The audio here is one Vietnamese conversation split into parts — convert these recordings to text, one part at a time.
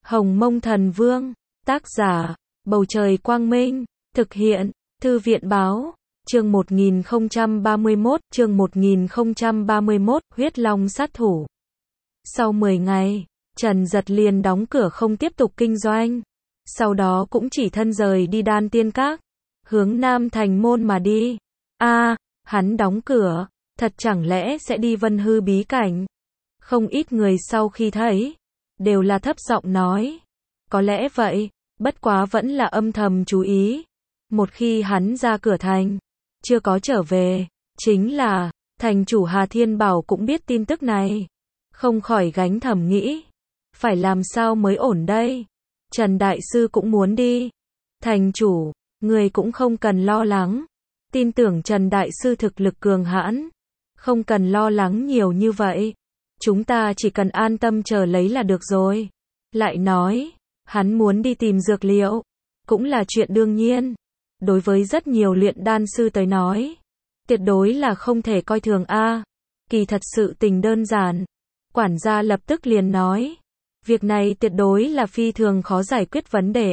Hồng Mông Thần Vương, tác giả, Bầu Trời Quang Minh, thực hiện, Thư viện Báo, chương 1031, Huyết Long sát thủ. Sau 10 ngày, Trần Dật liền đóng cửa không tiếp tục kinh doanh, sau đó cũng chỉ thân rời đi Đan Tiên Các, hướng Nam Thành Môn mà đi. Hắn đóng cửa, thật chẳng lẽ sẽ đi Vân Hư bí cảnh? Không ít người sau khi thấy, đều là thấp giọng nói, có lẽ vậy, bất quá vẫn là âm thầm chú ý. Một khi hắn ra cửa thành, chưa có trở về, chính là, thành chủ Hà Thiên Bảo cũng biết tin tức này, không khỏi gánh thầm nghĩ, phải làm sao mới ổn đây? Trần Đại Sư cũng muốn đi. Thành chủ, người cũng không cần lo lắng, tin tưởng Trần Đại Sư thực lực cường hãn, không cần lo lắng nhiều như vậy, chúng ta chỉ cần an tâm chờ lấy là được rồi. Lại nói, hắn muốn đi tìm dược liệu, cũng là chuyện đương nhiên. Đối với rất nhiều luyện đan sư tới nói, tuyệt đối là không thể coi thường Kỳ thật sự tình đơn giản. Quản gia lập tức liền nói, việc này tuyệt đối là phi thường khó giải quyết vấn đề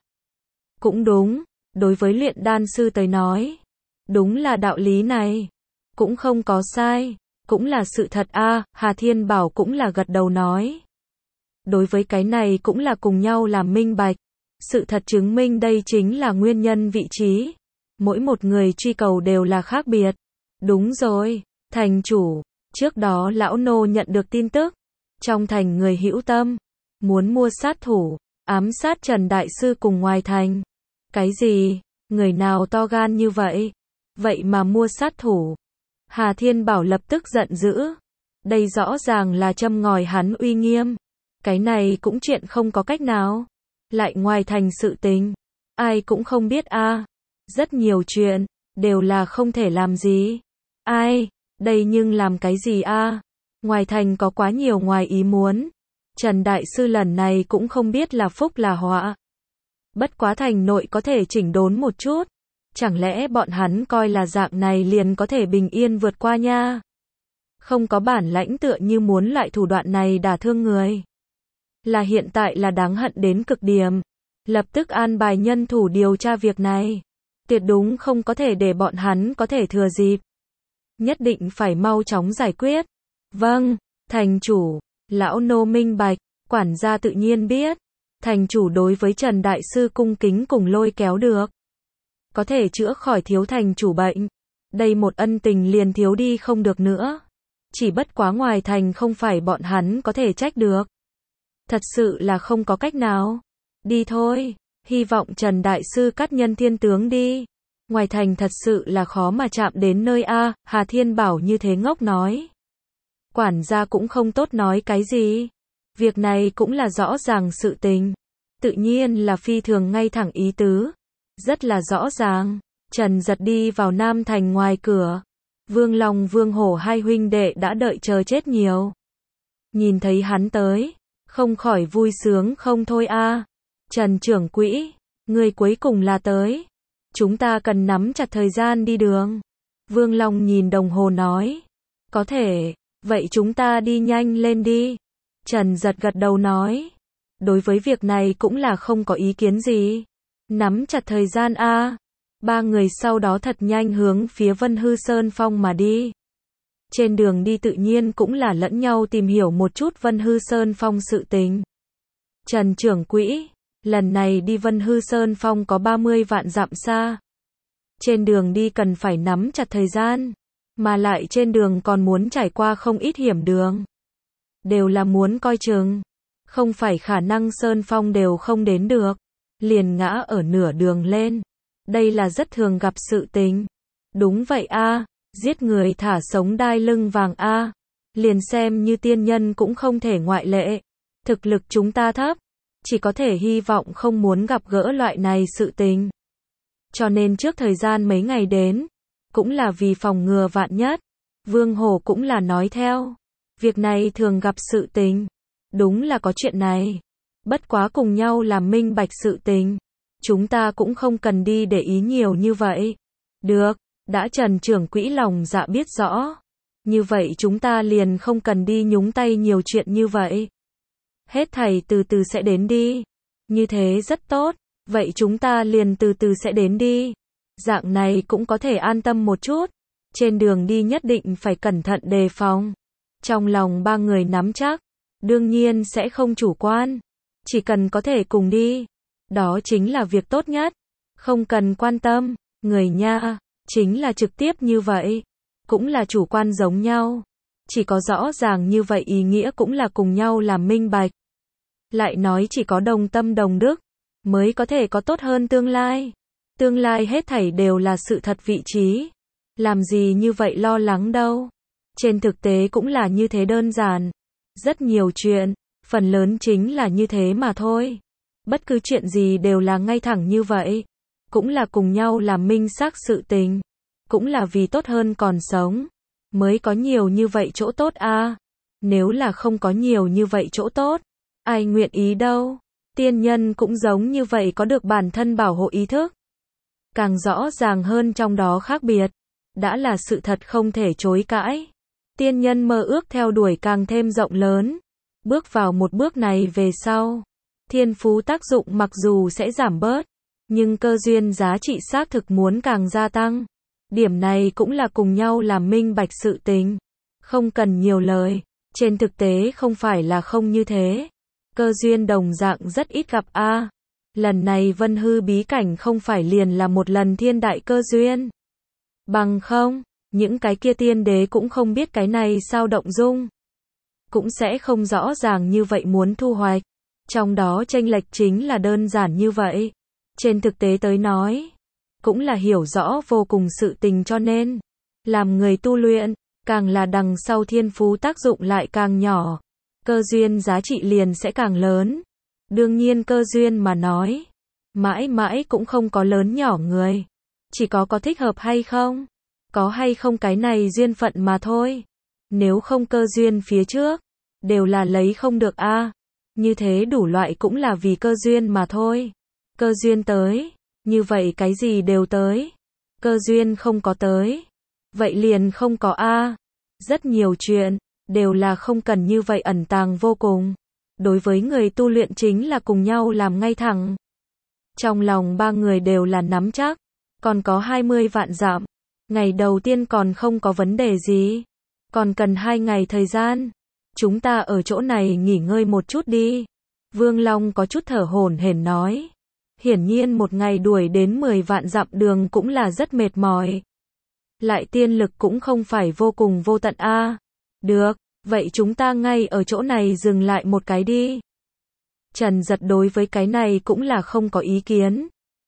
Cũng đúng, đối với luyện đan sư tới nói, đúng là đạo lý này, cũng không có sai, cũng là sự thật Hà Thiên Bảo cũng là gật đầu nói. Đối với cái này cũng là cùng nhau làm minh bạch. Sự thật chứng minh đây chính là nguyên nhân vị trí. Mỗi một người truy cầu đều là khác biệt. Đúng rồi, thành chủ, trước đó lão nô nhận được tin tức. Trong thành người hữu tâm, muốn mua sát thủ, ám sát Trần Đại Sư cùng ngoài thành. Cái gì? Người nào to gan như vậy? Vậy mà mua sát thủ. Hà Thiên Bảo lập tức giận dữ. Đây rõ ràng là châm ngòi hắn uy nghiêm. Cái này cũng chuyện không có cách nào. Lại ngoài thành sự tình, ai cũng không biết Rất nhiều chuyện, đều là không thể làm gì. Đây nhưng làm cái gì Ngoài thành có quá nhiều ngoài ý muốn. Trần Đại Sư lần này cũng không biết là phúc là họa. Bất quá thành nội có thể chỉnh đốn một chút. Chẳng lẽ bọn hắn coi là dạng này liền có thể bình yên vượt qua nha? Không có bản lãnh tựa như muốn loại thủ đoạn này đả thương người. Là hiện tại là đáng hận đến cực điểm. Lập tức an bài nhân thủ điều tra việc này. Tuyệt đúng không có thể để bọn hắn có thể thừa dịp. Nhất định phải mau chóng giải quyết. Vâng, thành chủ, lão nô minh bạch, quản gia tự nhiên biết. Thành chủ đối với Trần Đại Sư cung kính cùng lôi kéo được. Có thể chữa khỏi thiếu thành chủ bệnh. Đây một ân tình liền thiếu đi không được nữa. Chỉ bất quá ngoài thành không phải bọn hắn có thể trách được. Thật sự là không có cách nào. Đi thôi, hy vọng Trần Đại Sư cắt nhân thiên tướng đi. Ngoài thành thật sự là khó mà chạm đến nơi Hà Thiên Bảo như thế ngốc nói. Quản gia cũng không tốt nói cái gì. Việc này cũng là rõ ràng sự tình. Tự nhiên là phi thường ngay thẳng ý tứ. Rất là rõ ràng. Trần Dật đi vào Nam Thành ngoài cửa. Vương Long Vương Hổ hai huynh đệ đã đợi chờ chết nhiều. Nhìn thấy hắn tới, không khỏi vui sướng không thôi Trần trưởng quỹ, người cuối cùng là tới. Chúng ta cần nắm chặt thời gian đi đường. Vương Long nhìn đồng hồ nói. Có thể, vậy chúng ta đi nhanh lên đi. Trần Dật gật đầu nói. Đối với việc này cũng là không có ý kiến gì. Nắm chặt thời gian Ba người sau đó thật nhanh hướng phía Vân Hư Sơn Phong mà đi. Trên đường đi tự nhiên cũng là lẫn nhau tìm hiểu một chút Vân Hư Sơn Phong sự tình. Trần trưởng quỹ, lần này đi Vân Hư Sơn Phong có 30 vạn dặm xa. Trên đường đi cần phải nắm chặt thời gian, mà lại trên đường còn muốn trải qua không ít hiểm đường. Đều là muốn coi chừng, không phải khả năng Sơn Phong đều không đến được, liền ngã ở nửa đường lên. Đây là rất thường gặp sự tình. Đúng vậy giết người thả sống đai lưng vàng liền xem như tiên nhân cũng không thể ngoại lệ. Thực lực chúng ta thấp, chỉ có thể hy vọng không muốn gặp gỡ loại này sự tình. Cho nên trước thời gian mấy ngày đến, cũng là vì phòng ngừa vạn nhất. Vương Hổ cũng là nói theo. Việc này thường gặp sự tình. Đúng là có chuyện này. Bất quá cùng nhau làm minh bạch sự tình. Chúng ta cũng không cần đi để ý nhiều như vậy. Được, đã Trần trưởng quỹ lòng dạ biết rõ. Như vậy chúng ta liền không cần đi nhúng tay nhiều chuyện như vậy. Hết thảy từ từ sẽ đến đi. Như thế rất tốt, vậy chúng ta liền từ từ sẽ đến đi. Dạng này cũng có thể an tâm một chút. Trên đường đi nhất định phải cẩn thận đề phòng. Trong lòng ba người nắm chắc, đương nhiên sẽ không chủ quan. Chỉ cần có thể cùng đi, đó chính là việc tốt nhất. Không cần quan tâm, người nha, chính là trực tiếp như vậy. Cũng là chủ quan giống nhau. Chỉ có rõ ràng như vậy ý nghĩa cũng là cùng nhau làm minh bạch. Lại nói chỉ có đồng tâm đồng đức, mới có thể có tốt hơn tương lai. Tương lai hết thảy đều là sự thật vị trí. Làm gì như vậy lo lắng đâu. Trên thực tế cũng là như thế đơn giản. Rất nhiều chuyện, phần lớn chính là như thế mà thôi. Bất cứ chuyện gì đều là ngay thẳng như vậy. Cũng là cùng nhau làm minh xác sự tình. Cũng là vì tốt hơn còn sống. Mới có nhiều như vậy chỗ tốt a. Nếu là không có nhiều như vậy chỗ tốt, ai nguyện ý đâu. Tiên nhân cũng giống như vậy có được bản thân bảo hộ ý thức. Càng rõ ràng hơn trong đó khác biệt. Đã là sự thật không thể chối cãi. Tiên nhân mơ ước theo đuổi càng thêm rộng lớn. Bước vào một bước này về sau, thiên phú tác dụng mặc dù sẽ giảm bớt, nhưng cơ duyên giá trị xác thực muốn càng gia tăng. Điểm này cũng là cùng nhau làm minh bạch sự tình. Không cần nhiều lời. Trên thực tế không phải là không như thế. Cơ duyên đồng dạng rất ít gặp a. Lần này Vân Hư bí cảnh không phải liền là một lần thiên đại cơ duyên. Bằng không, những cái kia tiên đế cũng không biết cái này sao động dung. Cũng sẽ không rõ ràng như vậy muốn thu hoạch. Trong đó chênh lệch chính là đơn giản như vậy. Trên thực tế tới nói, cũng là hiểu rõ vô cùng sự tình cho nên, làm người tu luyện, càng là đằng sau thiên phú tác dụng lại càng nhỏ. Cơ duyên giá trị liền sẽ càng lớn. Đương nhiên cơ duyên mà nói, mãi mãi cũng không có lớn nhỏ người. Chỉ có thích hợp hay không, có hay không cái này duyên phận mà thôi. Nếu không cơ duyên phía trước, đều là lấy không được a. Như thế đủ loại cũng là vì cơ duyên mà thôi. Cơ duyên tới, như vậy cái gì đều tới. Cơ duyên không có tới, vậy liền không có a. Rất nhiều chuyện, đều là không cần như vậy ẩn tàng vô cùng. Đối với người tu luyện chính là cùng nhau làm ngay thẳng. Trong lòng ba người đều là nắm chắc, còn có 20 vạn dặm. Ngày đầu tiên còn không có vấn đề gì. Còn cần 2 ngày thời gian. Chúng ta ở chỗ này nghỉ ngơi một chút đi. Vương Long có chút thở hổn hển nói. Hiển nhiên một ngày đuổi đến 10 vạn dặm đường cũng là rất mệt mỏi. Lại tiên lực cũng không phải vô cùng vô tận a. Được, vậy chúng ta ngay ở chỗ này dừng lại một cái đi. Trần Giật đối với cái này cũng là không có ý kiến.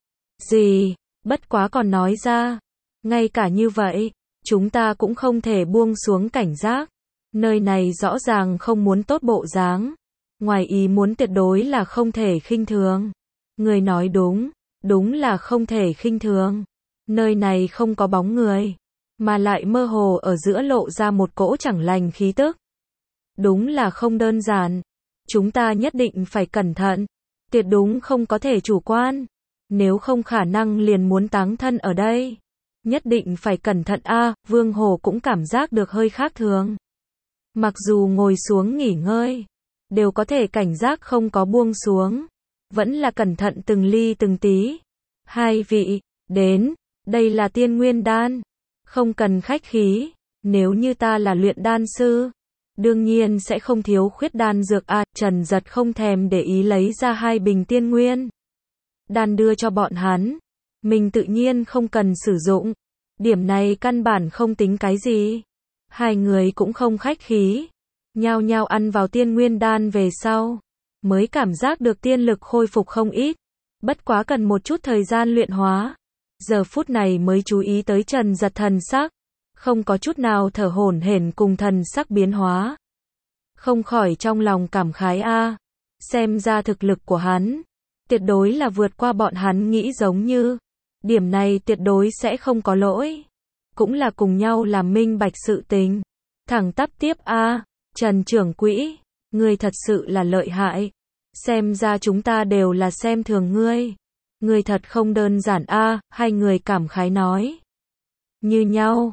Gì, bất quá còn nói ra. Ngay cả như vậy, chúng ta cũng không thể buông xuống cảnh giác. Nơi này rõ ràng không muốn tốt bộ dáng. Ngoài ý muốn tuyệt đối là không thể khinh thường. Người nói đúng, đúng là không thể khinh thường. Nơi này không có bóng người, mà lại mơ hồ ở giữa lộ ra một cỗ chẳng lành khí tức. Đúng là không đơn giản. Chúng ta nhất định phải cẩn thận. Tuyệt đúng không có thể chủ quan. Nếu không khả năng liền muốn táng thân ở đây. Nhất định phải cẩn thận a. Vương Hồ cũng cảm giác được hơi khác thường. Mặc dù ngồi xuống nghỉ ngơi, đều có thể cảnh giác không có buông xuống. Vẫn là cẩn thận từng ly từng tí. 2 vị, đến, đây là tiên nguyên đan. Không cần khách khí, nếu như ta là luyện đan sư, đương nhiên sẽ không thiếu khuyết đan dược a. Trần Giật không thèm để ý lấy ra 2 bình tiên nguyên đan đưa cho bọn hắn. Mình tự nhiên không cần sử dụng. Điểm này căn bản không tính cái gì. 2 người cũng không khách khí. Nhao nhao ăn vào tiên nguyên đan về sau, mới cảm giác được tiên lực khôi phục không ít. Bất quá cần một chút thời gian luyện hóa. Giờ phút này mới chú ý tới Trần Giật thần sắc. Không có chút nào thở hổn hển cùng thần sắc biến hóa. Không khỏi trong lòng cảm khái a. Xem ra thực lực của hắn, tuyệt đối là vượt qua bọn hắn nghĩ giống như. Điểm này tuyệt đối sẽ không có lỗi. Cũng là cùng nhau làm minh bạch sự tình. Thẳng tắp tiếp a. Trần trưởng quỹ, ngươi thật sự là lợi hại. Xem ra chúng ta đều là xem thường ngươi. Ngươi thật không đơn giản a. 2 người cảm khái nói. Như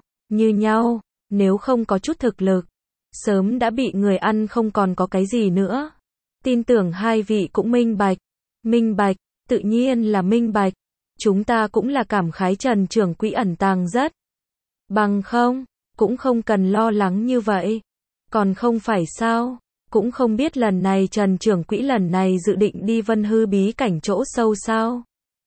nhau, nếu không có chút thực lực, sớm đã bị người ăn không còn có cái gì nữa. Tin tưởng hai vị cũng minh bạch. Minh bạch, tự nhiên là minh bạch. Chúng ta cũng là cảm khái Trần trưởng quỹ ẩn tàng rất. Bằng không, cũng không cần lo lắng như vậy. Còn không phải sao? Cũng không biết lần này Trần trưởng quỹ lần này dự định đi Vân Hư bí cảnh chỗ sâu sao?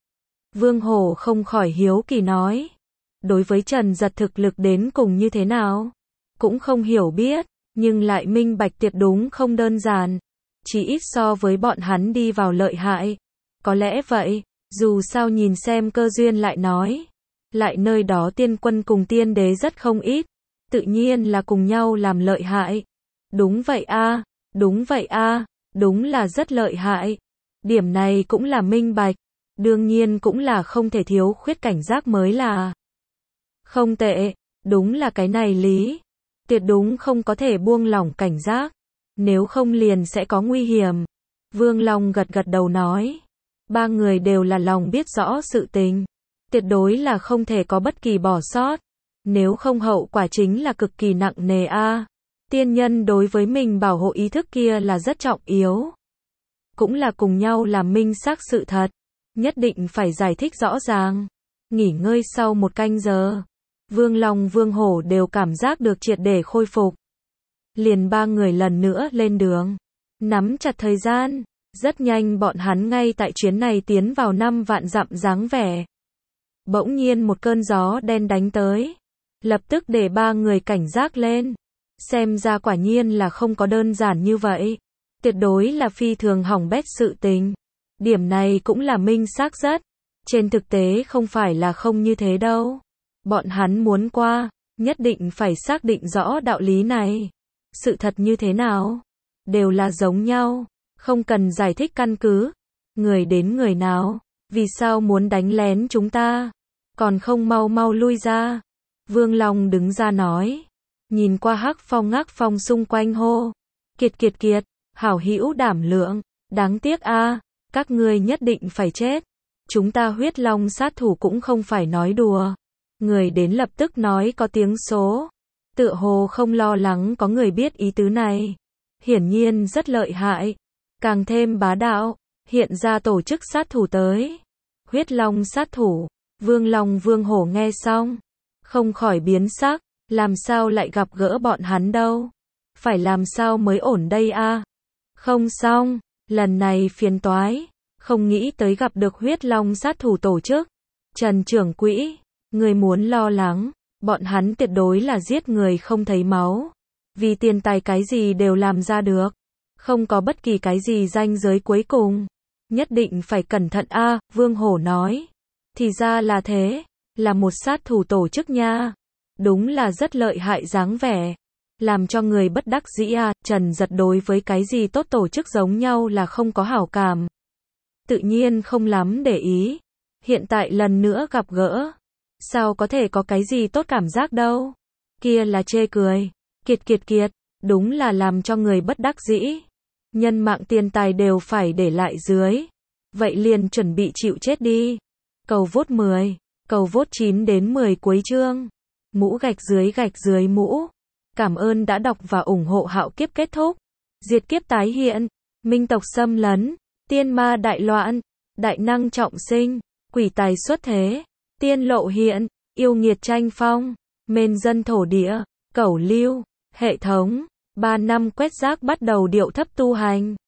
Vương Hổ không khỏi hiếu kỳ nói. Đối với Trần Giật thực lực đến cùng như thế nào? Cũng không hiểu biết, nhưng lại minh bạch tuyệt đúng không đơn giản. Chỉ ít so với bọn hắn đi vào lợi hại. Có lẽ vậy, dù sao nhìn xem cơ duyên lại nói. Lại nơi đó tiên quân cùng tiên đế rất không ít. Tự nhiên là cùng nhau làm lợi hại. Đúng vậy a, đúng vậy a, đúng là rất lợi hại. Điểm này cũng là minh bạch. Đương nhiên cũng là không thể thiếu khuyết cảnh giác mới là. Không tệ, đúng là cái này lý. Tuyệt đúng không có thể buông lỏng cảnh giác. Nếu không liền sẽ có nguy hiểm. Vương Long gật gật đầu nói. Ba người đều là lòng biết rõ sự tình. Tuyệt đối là không thể có bất kỳ bỏ sót. Nếu không hậu quả chính là cực kỳ nặng nề a. Tiên nhân đối với mình bảo hộ ý thức kia là rất trọng yếu. Cũng là cùng nhau làm minh xác sự thật. Nhất định phải giải thích rõ ràng. Nghỉ ngơi sau 1 canh giờ. Vương Long Vương Hổ đều cảm giác được triệt để khôi phục. Liền ba người lần nữa lên đường. Nắm chặt thời gian. Rất nhanh bọn hắn ngay tại chuyến này tiến vào 5 vạn dặm dáng vẻ. Bỗng nhiên một cơn gió đen đánh tới. Lập tức để ba người cảnh giác lên. Xem ra quả nhiên là không có đơn giản như vậy. Tuyệt đối là phi thường hỏng bét sự tình. Điểm này cũng là minh xác rất. Trên thực tế không phải là không như thế đâu. Bọn hắn muốn qua, nhất định phải xác định rõ đạo lý này. Sự thật như thế nào? Đều là giống nhau. Không cần giải thích căn cứ. Người đến người nào? Vì sao muốn đánh lén chúng ta? Còn không mau mau lui ra. Vương Long đứng ra nói. Nhìn qua Hắc Phong Ngắc Phong xung quanh hô. Kiệt kiệt kiệt, hảo hữu đảm lượng. Đáng tiếc a, các ngươi nhất định phải chết. Chúng ta huyết long sát thủ cũng không phải nói đùa. Người đến lập tức nói có tiếng số. Tựa hồ không lo lắng có người biết ý tứ này. Hiển nhiên rất lợi hại. Càng thêm bá đạo. Hiện ra tổ chức sát thủ tới. Huyết long sát thủ. Vương Long Vương Hổ nghe xong. Không khỏi biến sắc. Làm sao lại gặp gỡ bọn hắn đâu. Phải làm sao mới ổn đây a? Không xong. Lần này phiền toái. Không nghĩ tới gặp được huyết long sát thủ tổ chức. Trần trưởng quỹ. Người muốn lo lắng. Bọn hắn tuyệt đối là giết người không thấy máu. Vì tiền tài cái gì đều làm ra được. Không có bất kỳ cái gì ranh giới cuối cùng. Nhất định phải cẩn thận a, Vương Hổ nói. Thì ra là thế. Là một sát thủ tổ chức nha. Đúng là rất lợi hại dáng vẻ. Làm cho người bất đắc dĩ a. Trần Giật đối với cái gì tốt tổ chức giống nhau là không có hảo cảm. Tự nhiên không lắm để ý. Hiện tại lần nữa gặp gỡ. Sao có thể có cái gì tốt cảm giác đâu. Kia là chê cười. Kiệt kiệt kiệt. Đúng là làm cho người bất đắc dĩ. Nhân mạng tiền tài đều phải để lại dưới. Vậy liền chuẩn bị chịu chết đi. Cầu vote 10. Cầu vote 9 đến 10 cuối chương. Mũ gạch dưới mũ. Cảm ơn đã đọc và ủng hộ Hạo Kiếp kết thúc. Diệt kiếp tái hiện. Minh tộc xâm lấn. Tiên ma đại loạn. Đại năng trọng sinh. Quỷ tài xuất thế. Tiên lộ hiện. Yêu nghiệt tranh phong. Mền dân thổ địa. Cẩu lưu. Hệ thống. 3 năm quét rác bắt đầu điệu thấp tu hành.